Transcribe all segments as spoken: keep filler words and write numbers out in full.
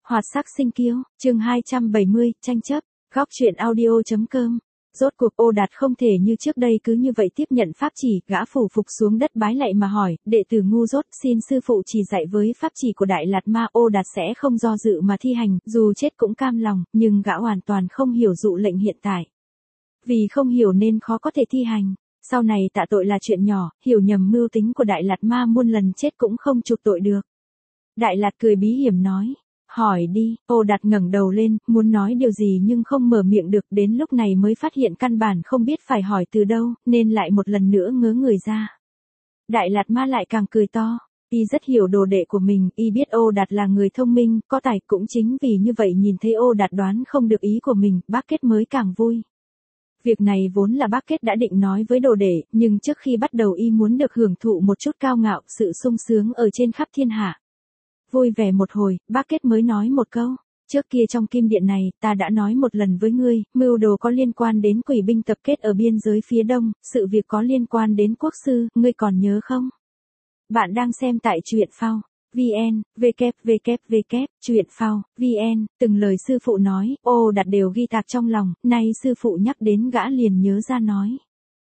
Hoạt sắc sinh kiêu, chương hai trăm bảy mươi, tranh chấp, góc truyện audio.com. Rốt cuộc Ô Đạt không thể như trước đây cứ như vậy tiếp nhận pháp chỉ, gã phủ phục xuống đất bái lạy mà hỏi, đệ tử ngu dốt, xin sư phụ chỉ dạy với pháp chỉ của Đại Lạt Ma. Ô Đạt sẽ không do dự mà thi hành, dù chết cũng cam lòng, nhưng gã hoàn toàn không hiểu dụ lệnh hiện tại. Vì không hiểu nên khó có thể thi hành, sau này tạ tội là chuyện nhỏ, hiểu nhầm mưu tính của Đại Lạt Ma muôn lần chết cũng không chuộc tội được. Đại Lạt cười bí hiểm nói. Hỏi đi. Ô Đạt ngẩng đầu lên, muốn nói điều gì nhưng không mở miệng được, đến lúc này mới phát hiện căn bản không biết phải hỏi từ đâu, nên lại một lần nữa ngớ người ra. Đại Lạt Ma lại càng cười to, y rất hiểu đồ đệ của mình, y biết Ô Đạt là người thông minh, có tài, cũng chính vì như vậy nhìn thấy Ô Đạt đoán không được ý của mình, bác Kết mới càng vui. Việc này vốn là bác Kết đã định nói với đồ đệ, nhưng trước khi bắt đầu y muốn được hưởng thụ một chút cao ngạo, sự sung sướng ở trên khắp thiên hạ. Vui vẻ một hồi, bác Kết mới nói một câu, trước kia trong kim điện này, ta đã nói một lần với ngươi, mưu đồ có liên quan đến quỷ binh tập kết ở biên giới phía đông, sự việc có liên quan đến quốc sư, ngươi còn nhớ không? Bạn đang xem tại truyện phao, vn, www, truyện phao, vn, từng lời sư phụ nói, Ô Đạt đều ghi tạc trong lòng, nay sư phụ nhắc đến gã liền nhớ ra nói.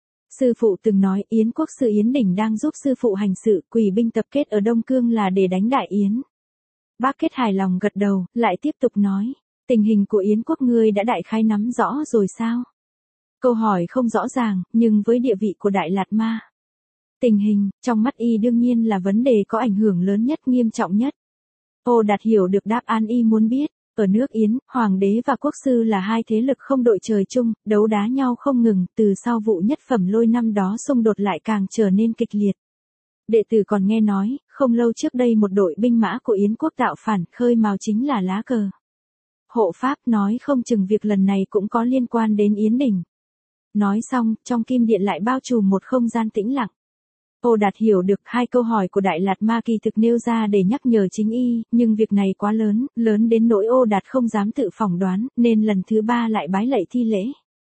Sư phụ từng nói Yến quốc sư Yến Đỉnh đang giúp sư phụ hành sự, quỷ binh tập kết ở Đông Cương là để đánh Đại Yến. Bác Kết hài lòng gật đầu, lại tiếp tục nói, tình hình của Yến quốc ngươi đã đại khái nắm rõ rồi sao? Câu hỏi không rõ ràng, nhưng với địa vị của Đại Lạt Ma, tình hình, trong mắt y đương nhiên là vấn đề có ảnh hưởng lớn nhất, nghiêm trọng nhất. Ô Đạt hiểu được đáp án y muốn biết. Ở nước Yến, Hoàng đế và quốc sư là hai thế lực không đội trời chung, đấu đá nhau không ngừng, từ sau vụ nhất phẩm lôi năm đó xung đột lại càng trở nên kịch liệt. Đệ tử còn nghe nói, không lâu trước đây một đội binh mã của Yến quốc tạo phản, khơi mào chính là lá cờ. Hộ pháp nói không chừng việc lần này cũng có liên quan đến Yến Đỉnh. Nói xong, trong kim điện lại bao trùm một không gian tĩnh lặng. Ô Đạt hiểu được hai câu hỏi của Đại Lạt Ma kỳ thực nêu ra để nhắc nhở chính y, nhưng việc này quá lớn, lớn đến nỗi Ô Đạt không dám tự phỏng đoán, nên lần thứ ba lại bái lạy thi lễ.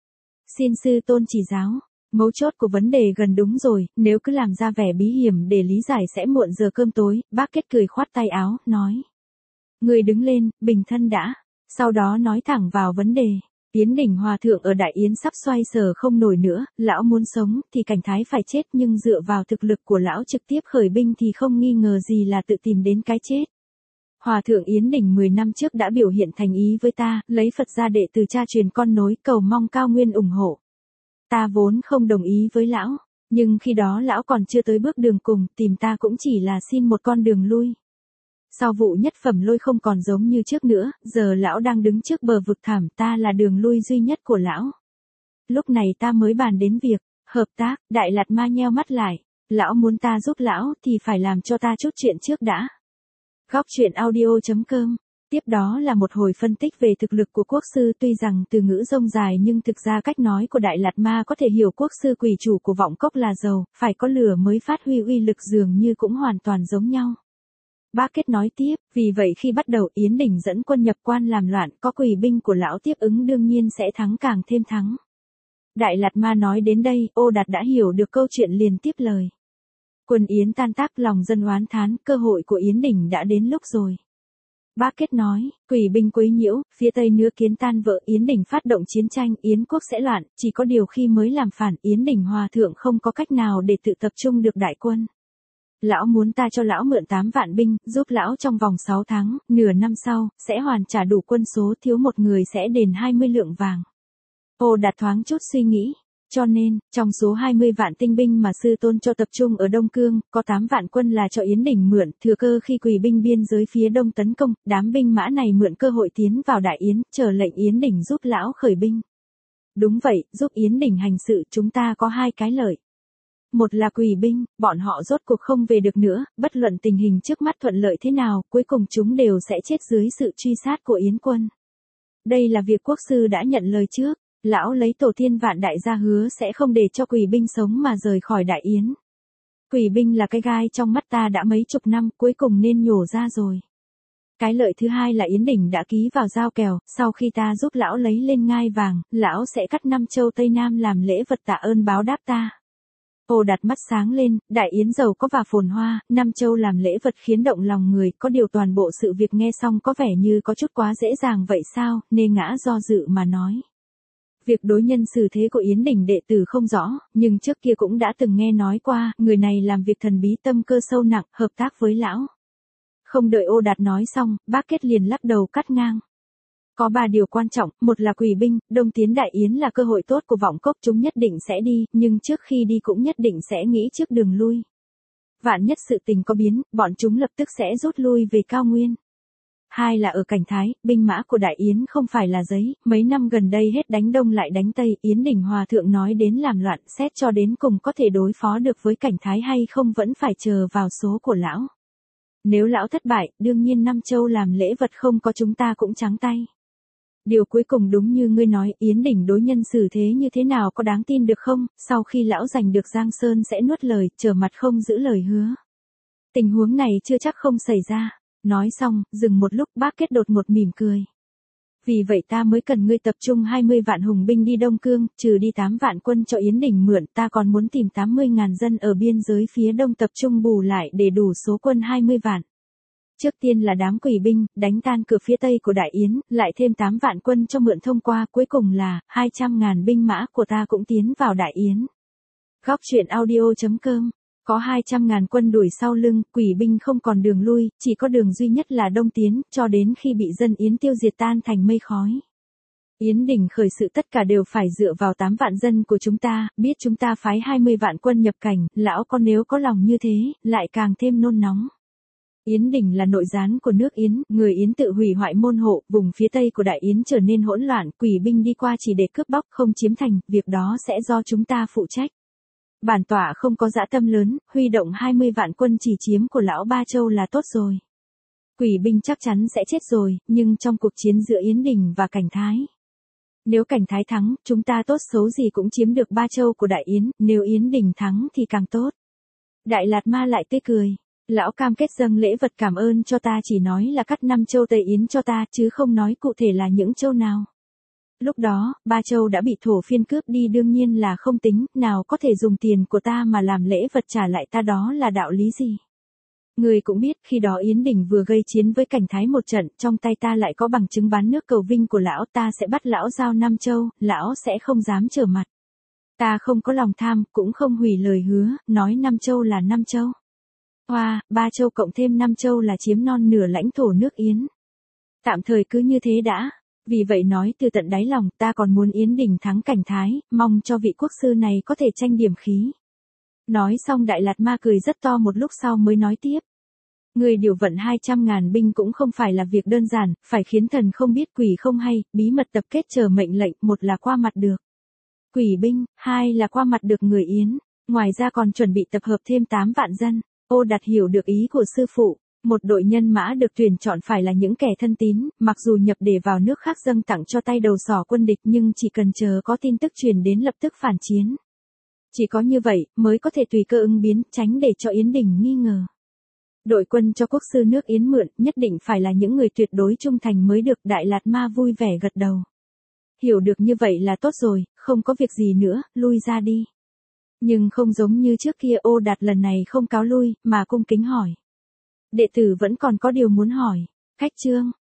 Xin sư tôn chỉ giáo, mấu chốt của vấn đề gần đúng rồi, nếu cứ làm ra vẻ bí hiểm để lý giải sẽ muộn giờ cơm tối. Bác Kết cười khoát tay áo, nói. Người đứng lên, bình thân đã, sau đó nói thẳng vào vấn đề. Yến Đỉnh hòa thượng ở Đại Yến sắp xoay sở không nổi nữa, lão muốn sống thì cảnh thái phải chết, nhưng dựa vào thực lực của lão trực tiếp khởi binh thì không nghi ngờ gì là tự tìm đến cái chết. Hòa thượng Yến Đỉnh mười năm trước đã biểu hiện thành ý với ta, lấy Phật ra đệ từ cha truyền con nối, cầu mong cao nguyên ủng hộ. Ta vốn không đồng ý với lão, nhưng khi đó lão còn chưa tới bước đường cùng, tìm ta cũng chỉ là xin một con đường lui. Sau vụ nhất phẩm lôi không còn giống như trước nữa, giờ lão đang đứng trước bờ vực thảm, ta là đường lui duy nhất của lão. Lúc này ta mới bàn đến việc hợp tác. Đại Lạt Ma nheo mắt lại, lão muốn ta giúp lão thì phải làm cho ta chút chuyện trước đã. Góc truyện audio.com. Tiếp đó là một hồi phân tích về thực lực của quốc sư, tuy rằng từ ngữ rông dài nhưng thực ra cách nói của Đại Lạt Ma có thể hiểu quốc sư quỷ chủ của vọng cốc là dầu, phải có lửa mới phát huy uy lực, dường như cũng hoàn toàn giống nhau. Bác Kết nói tiếp, vì vậy khi bắt đầu Yến Đỉnh dẫn quân nhập quan làm loạn, có quỷ binh của lão tiếp ứng đương nhiên sẽ thắng càng thêm thắng. Đại Lạt Ma nói đến đây, Ô Đạt đã hiểu được câu chuyện liền tiếp lời. Quân Yến tan tác, lòng dân oán thán, cơ hội của Yến Đỉnh đã đến lúc rồi. Bác Kết nói, quỷ binh quấy nhiễu, phía tây Nứa Kiến tan vỡ, Yến Đỉnh phát động chiến tranh, Yến quốc sẽ loạn, chỉ có điều khi mới làm phản, Yến Đỉnh hòa thượng không có cách nào để tự tập trung được đại quân. Lão muốn ta cho lão mượn tám vạn binh, giúp lão trong vòng sáu tháng, nửa năm sau, sẽ hoàn trả đủ quân số, thiếu một người sẽ đền hai mươi lượng vàng. Ô Đạt thoáng chút suy nghĩ, cho nên, trong số hai mươi vạn tinh binh mà sư tôn cho tập trung ở Đông Cương, có tám vạn quân là cho Yến Đỉnh mượn, thừa cơ khi quỷ binh biên giới phía đông tấn công, đám binh mã này mượn cơ hội tiến vào Đại Yến, chờ lệnh Yến Đỉnh giúp lão khởi binh. Đúng vậy, giúp Yến Đỉnh hành sự, chúng ta có hai cái lợi. Một là quỷ binh, bọn họ rốt cuộc không về được nữa, bất luận tình hình trước mắt thuận lợi thế nào, cuối cùng chúng đều sẽ chết dưới sự truy sát của Yến quân. Đây là việc quốc sư đã nhận lời trước, lão lấy tổ tiên vạn đại gia hứa sẽ không để cho quỷ binh sống mà rời khỏi Đại Yến. Quỷ binh là cái gai trong mắt ta đã mấy chục năm, cuối cùng nên nhổ ra rồi. Cái lợi thứ hai là Yến Đỉnh đã ký vào giao kèo, sau khi ta giúp lão lấy lên ngai vàng, lão sẽ cắt năm châu Tây Nam làm lễ vật tạ ơn báo đáp ta. Ô Đạt mắt sáng lên, Đại Yến giàu có và phồn hoa, Nam Châu làm lễ vật khiến động lòng người, có điều toàn bộ sự việc nghe xong có vẻ như có chút quá dễ dàng vậy sao, Nê Ngã do dự mà nói. Việc đối nhân xử thế của Yến Đình đệ tử không rõ, nhưng trước kia cũng đã từng nghe nói qua, người này làm việc thần bí tâm cơ sâu nặng, hợp tác với lão. Không đợi Ô Đạt nói xong, Bác Kết liền lắc đầu cắt ngang. Có ba điều quan trọng, một là quỷ binh, đông tiến Đại Yến là cơ hội tốt của vọng cốc, chúng nhất định sẽ đi, nhưng trước khi đi cũng nhất định sẽ nghĩ trước đường lui. Vạn nhất sự tình có biến, bọn chúng lập tức sẽ rút lui về cao nguyên. Hai là ở Cảnh Thái, binh mã của Đại Yến không phải là giấy, mấy năm gần đây hết đánh đông lại đánh tây, Yến Đình Hòa thượng nói đến làm loạn, xét cho đến cùng có thể đối phó được với Cảnh Thái hay không vẫn phải chờ vào số của lão. Nếu lão thất bại, đương nhiên Nam Châu làm lễ vật không có chúng ta cũng trắng tay. Điều cuối cùng đúng như ngươi nói, Yến Đình đối nhân xử thế như thế nào có đáng tin được không, sau khi lão giành được Giang Sơn sẽ nuốt lời, trở mặt không giữ lời hứa. Tình huống này chưa chắc không xảy ra. Nói xong, dừng một lúc, Bác Kết đột một mỉm cười. Vì vậy ta mới cần ngươi tập trung hai mươi vạn hùng binh đi Đông Cương, trừ đi tám vạn quân cho Yến Đình mượn, ta còn muốn tìm tám mươi ngàn dân ở biên giới phía đông tập trung bù lại để đủ số quân hai mươi vạn. Trước tiên là đám quỷ binh, đánh tan cửa phía tây của Đại Yến, lại thêm tám vạn quân cho mượn thông qua, cuối cùng là hai trăm ngàn binh mã của ta cũng tiến vào Đại Yến. Góc truyện audio chấm com. Có hai trăm ngàn quân đuổi sau lưng, quỷ binh không còn đường lui, chỉ có đường duy nhất là đông tiến, cho đến khi bị dân Yến tiêu diệt tan thành mây khói. Yến Đình khởi sự tất cả đều phải dựa vào tám vạn dân của chúng ta, biết chúng ta phái hai mươi vạn quân nhập cảnh, lão con nếu có lòng như thế, lại càng thêm nôn nóng. Yến Đình là nội gián của nước Yến, người Yến tự hủy hoại môn hộ, vùng phía tây của Đại Yến trở nên hỗn loạn, quỷ binh đi qua chỉ để cướp bóc không chiếm thành, việc đó sẽ do chúng ta phụ trách. Bản tọa không có dã tâm lớn, huy động hai mươi vạn quân chỉ chiếm của lão Ba Châu là tốt rồi. Quỷ binh chắc chắn sẽ chết rồi, nhưng trong cuộc chiến giữa Yến Đình và Cảnh Thái. Nếu Cảnh Thái thắng, chúng ta tốt xấu gì cũng chiếm được Ba Châu của Đại Yến, nếu Yến Đình thắng thì càng tốt. Đại Lạt Ma lại tươi cười. Lão cam kết dâng lễ vật cảm ơn cho ta, chỉ nói là cắt năm châu Tây Yến cho ta, chứ không nói cụ thể là những châu nào. Lúc đó, Ba Châu đã bị thổ phiên cướp đi, đương nhiên là không tính, nào có thể dùng tiền của ta mà làm lễ vật trả lại ta, đó là đạo lý gì. Người cũng biết, khi đó Yến Đình vừa gây chiến với Cảnh Thái một trận, trong tay ta lại có bằng chứng bán nước cầu vinh của lão, ta sẽ bắt lão giao Nam Châu, lão sẽ không dám trở mặt. Ta không có lòng tham, cũng không hủy lời hứa, nói Nam Châu là Nam Châu. Hoa, Ba Châu cộng thêm Nam Châu là chiếm non nửa lãnh thổ nước Yến. Tạm thời cứ như thế đã. Vì vậy nói từ tận đáy lòng, ta còn muốn Yến Đình thắng Cảnh Thái, mong cho vị quốc sư này có thể tranh điểm khí. Nói xong Đại Lạt Ma cười rất to, một lúc sau mới nói tiếp. Người điều vận hai trăm ngàn binh cũng không phải là việc đơn giản, phải khiến thần không biết quỷ không hay, bí mật tập kết chờ mệnh lệnh, một là qua mặt được quỷ binh, hai là qua mặt được người Yến, ngoài ra còn chuẩn bị tập hợp thêm tám vạn dân. Ô Đạt hiểu được ý của sư phụ. Một đội nhân mã được tuyển chọn phải là những kẻ thân tín, mặc dù nhập để vào nước khác dâng tặng cho tay đầu sỏ quân địch, nhưng chỉ cần chờ có tin tức truyền đến lập tức phản chiến. Chỉ có như vậy, mới có thể tùy cơ ứng biến, tránh để cho Yến Đình nghi ngờ. Đội quân cho quốc sư nước Yến mượn, nhất định phải là những người tuyệt đối trung thành mới được. Đại Lạt Ma vui vẻ gật đầu. Hiểu được như vậy là tốt rồi, không có việc gì nữa, lui ra đi. Nhưng không giống như trước kia, Ô Đạt lần này không cáo lui, mà cung kính hỏi. Đệ tử vẫn còn có điều muốn hỏi. Khách trương,